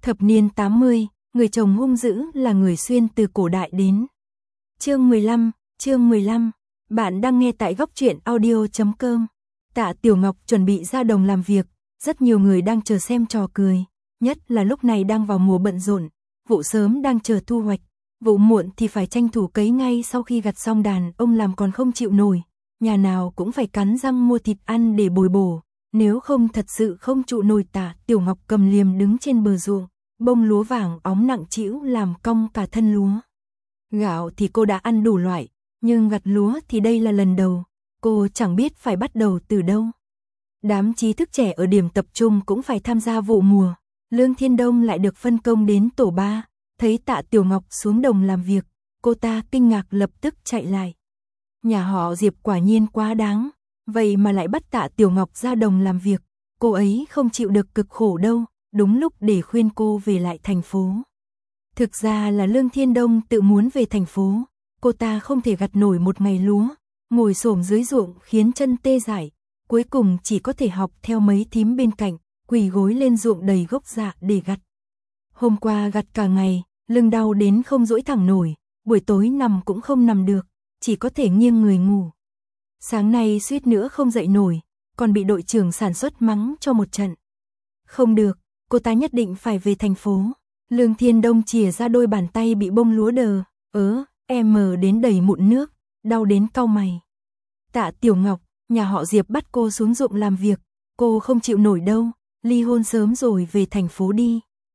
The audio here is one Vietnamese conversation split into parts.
Thập niên 80, người chồng hung dữ là người xuyên từ cổ đại đến. Chương 15, bạn đang nghe tại góc truyện audio.com. Tạ Tiểu Ngọc chuẩn bị ra đồng làm việc, rất nhiều người đang chờ xem trò cười, nhất là lúc này đang vào mùa bận rộn, vụ sớm đang chờ thu hoạch, vụ muộn thì phải tranh thủ cấy ngay sau khi gặt xong đàn, ông làm còn không chịu nổi, nhà nào cũng phải cắn răng mua thịt ăn để bồi bổ, nếu không thật sự không trụ nổi. Tạ Tiểu Ngọc cầm liềm đứng trên bờ ruộng, bông lúa vàng óng nặng trĩu làm cong cả thân lúa. Gạo thì cô đã ăn đủ loại, nhưng gặt lúa thì đây là lần đầu, cô chẳng biết phải bắt đầu từ đâu. Đám trí thức trẻ ở điểm tập trung cũng phải tham gia vụ mùa, Lương Thiên Đông lại được phân công đến tổ 3, thấy Tạ Tiểu Ngọc xuống đồng làm việc, cô ta kinh ngạc lập tức chạy lại. Nhà họ Diệp quả nhiên quá đáng, vậy mà lại bắt Tạ Tiểu Ngọc ra đồng làm việc, cô ấy không chịu được cực khổ đâu, đúng lúc để khuyên cô về lại thành phố. Thực ra là Lương Thiên Đông tự muốn về thành phố, cô ta không thể gặt nổi một ngày lúa, ngồi xổm dưới ruộng khiến chân tê dại, cuối cùng chỉ có thể học theo mấy thím bên cạnh, quỳ gối lên ruộng đầy gốc dạ để gặt. Hôm qua gặt cả ngày, lưng đau đến không duỗi thẳng nổi, buổi tối nằm cũng không nằm được, chỉ có thể nghiêng người ngủ. Sáng nay suýt nữa không dậy nổi, còn bị đội trưởng sản xuất mắng cho một trận. Không được, cô ta nhất định phải về thành phố. Lương Thiên Đông chìa ra đôi bàn tay bị bông lúa đờ, em đến đầy mụn nước, đau đến cau mày. Tạ Tiểu Ngọc, nhà họ Diệp bắt cô xuống ruộng làm việc, cô không chịu nổi đâu, ly hôn sớm rồi về thành phố đi.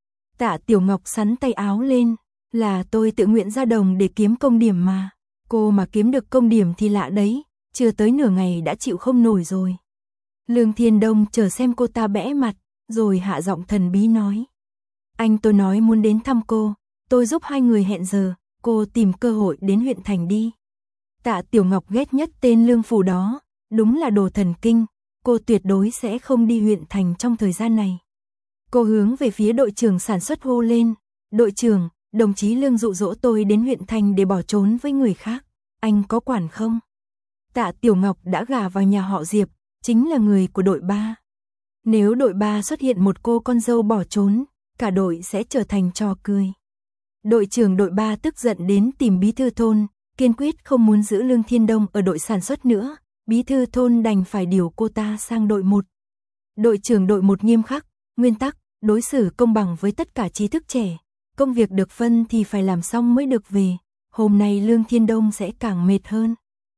Tạ Tiểu Ngọc xắn tay áo lên, là tôi tự nguyện ra đồng để kiếm công điểm mà. Cô mà kiếm được công điểm thì lạ đấy, chưa tới nửa ngày đã chịu không nổi rồi. Lương Thiên Đông chờ xem cô ta bẽ mặt, rồi hạ giọng thần bí nói. Anh tôi nói muốn đến thăm cô, tôi giúp hai người hẹn giờ, cô tìm cơ hội đến huyện thành đi. Tạ Tiểu Ngọc ghét nhất tên Lương Phủ đó, đúng là đồ thần kinh, cô tuyệt đối sẽ không đi huyện thành trong thời gian này. Cô hướng về phía đội trưởng sản xuất hô lên, đội trưởng, đồng chí Lương dụ dỗ tôi đến huyện thành để bỏ trốn với người khác, anh có quản không? Tạ Tiểu Ngọc đã gả vào nhà họ Diệp, chính là người của đội 3. Nếu đội 3 xuất hiện một cô con dâu bỏ trốn, cả đội sẽ trở thành trò cười. Đội trưởng đội 3 tức giận đến tìm bí thư thôn, kiên quyết không muốn giữ Lương Thiên Đông ở đội sản xuất nữa, bí thư thôn đành phải điều cô ta sang đội 1. Đội trưởng đội 1 nghiêm khắc, nguyên tắc, đối xử công bằng với tất cả trí thức trẻ, công việc được phân thì phải làm xong mới được về, hôm nay Lương Thiên Đông sẽ càng mệt hơn.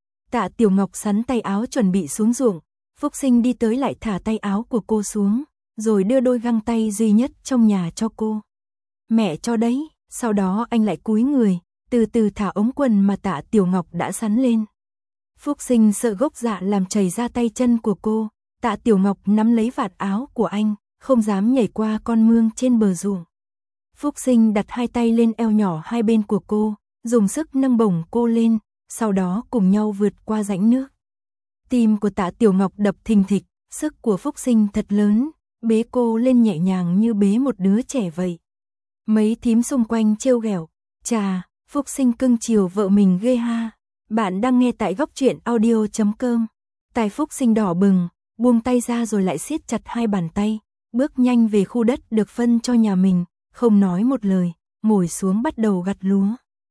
Tạ Tiểu Ngọc sắn tay áo chuẩn bị xuống ruộng, Phúc Sinh đi tới lại thả tay áo của cô xuống, rồi đưa đôi găng tay duy nhất trong nhà cho cô. Mẹ cho đấy, sau đó anh lại cúi người, từ từ thả ống quần mà Tạ Tiểu Ngọc đã sắn lên. Phúc Sinh sợ gốc dạ làm chảy ra tay chân của cô, Tạ Tiểu Ngọc nắm lấy vạt áo của anh, không dám nhảy qua con mương trên bờ ruộng. Phúc Sinh đặt hai tay lên eo nhỏ hai bên của cô, dùng sức nâng bổng cô lên, sau đó cùng nhau vượt qua rãnh nước. Tim của Tạ Tiểu Ngọc đập thình thịch, sức của Phúc Sinh thật lớn, bế cô lên nhẹ nhàng như bế một đứa trẻ vậy. Mấy thím xung quanh trêu ghẹo, chà, Phúc Sinh cưng chiều vợ mình ghê ha. Bạn đang nghe tại góc truyện audio.com. Tai Phúc Sinh đỏ bừng, buông tay ra rồi lại siết chặt hai bàn tay, bước nhanh về khu đất được phân cho nhà mình, không nói một lời, ngồi xuống bắt đầu gặt lúa.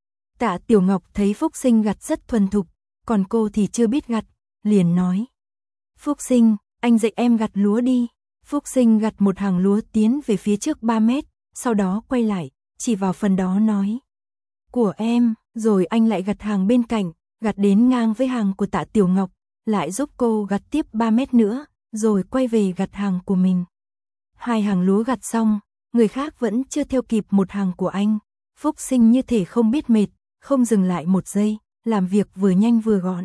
Tạ Tiểu Ngọc thấy Phúc Sinh gặt rất thuần thục, còn cô thì chưa biết gặt, liền nói. Phúc Sinh, anh dạy em gặt lúa đi. Phúc Sinh gặt một hàng lúa tiến về phía trước 3 mét, sau đó quay lại, chỉ vào phần đó nói. Của em, rồi anh lại gặt hàng bên cạnh, gặt đến ngang với hàng của Tạ Tiểu Ngọc, lại giúp cô gặt tiếp 3 mét nữa, rồi quay về gặt hàng của mình. Hai hàng lúa gặt xong, người khác vẫn chưa theo kịp một hàng của anh. Phúc Sinh như thể không biết mệt, không dừng lại một giây, làm việc vừa nhanh vừa gọn.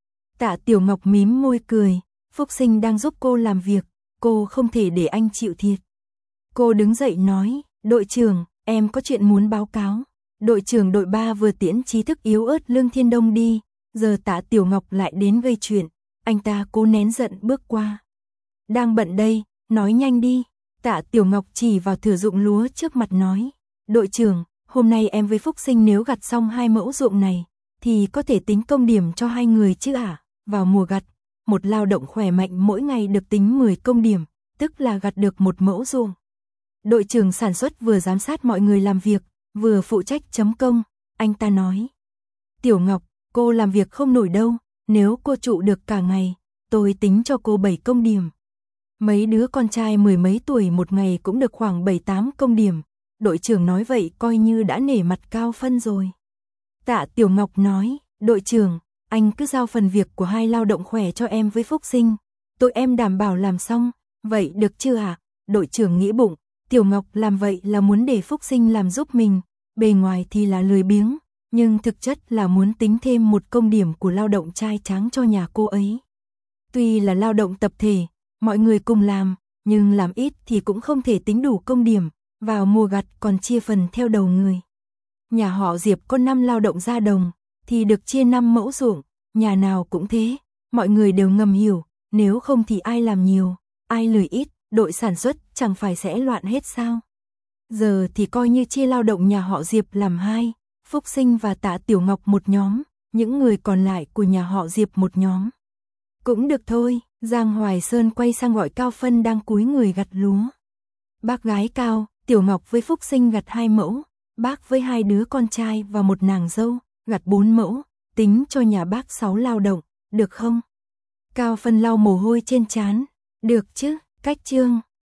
Tạ Tiểu Ngọc mím môi cười, Phúc Sinh đang giúp cô làm việc, cô không thể để anh chịu thiệt. Cô đứng dậy nói, đội trưởng, em có chuyện muốn báo cáo. Đội trưởng đội 3 vừa tiễn trí thức yếu ớt Lương Thiên Đông đi, giờ Tạ Tiểu Ngọc lại đến gây chuyện, anh ta cố nén giận bước qua. Đang bận đây, nói nhanh đi. Tạ Tiểu Ngọc chỉ vào thửa ruộng lúa trước mặt nói, đội trưởng, hôm nay em với Phúc Sinh nếu gặt xong 2 mẫu ruộng này, thì có thể tính công điểm cho hai người chứ ạ? Vào mùa gặt, một lao động khỏe mạnh mỗi ngày được tính 10 công điểm, tức là gặt được một mẫu ruộng. Đội trưởng sản xuất vừa giám sát mọi người làm việc, vừa phụ trách chấm công, anh ta nói. Tiểu Ngọc, cô làm việc không nổi đâu, nếu cô trụ được cả ngày, tôi tính cho cô 7 công điểm. Mấy đứa con trai mười mấy tuổi một ngày cũng được khoảng 7-8 công điểm, đội trưởng nói vậy coi như đã nể mặt Cao Phân rồi. Tạ Tiểu Ngọc nói, đội trưởng, anh cứ giao phần việc của hai lao động khỏe cho em với Phúc Sinh, tụi em đảm bảo làm xong, vậy được chưa ạ? Đội trưởng nghĩ bụng, Tiểu Ngọc làm vậy là muốn để Phúc Sinh làm giúp mình, bề ngoài thì là lười biếng, nhưng thực chất là muốn tính thêm một công điểm của lao động trai tráng cho nhà cô ấy. Tuy là lao động tập thể, mọi người cùng làm, nhưng làm ít thì cũng không thể tính đủ công điểm, vào mùa gặt còn chia phần theo đầu người. Nhà họ Diệp có 5 lao động ra đồng, thì được chia 5 mẫu ruộng, nhà nào cũng thế, mọi người đều ngầm hiểu, nếu không thì ai làm nhiều, ai lười ít, đội sản xuất chẳng phải sẽ loạn hết sao. Giờ thì coi như chia lao động nhà họ Diệp làm 2, Phúc Sinh và Tạ Tiểu Ngọc một nhóm, những người còn lại của nhà họ Diệp một nhóm. Cũng được thôi, Giang Hoài Sơn quay sang gọi Cao Phân đang cúi người gặt lúa. Bác gái Cao, Tiểu Ngọc với Phúc Sinh gặt 2 mẫu, bác với 2 đứa con trai và một nàng dâu, gặt 4 mẫu, tính cho nhà bác 6 lao động, được không? Cao Phân lau mồ hôi trên trán, được chứ, cách chương.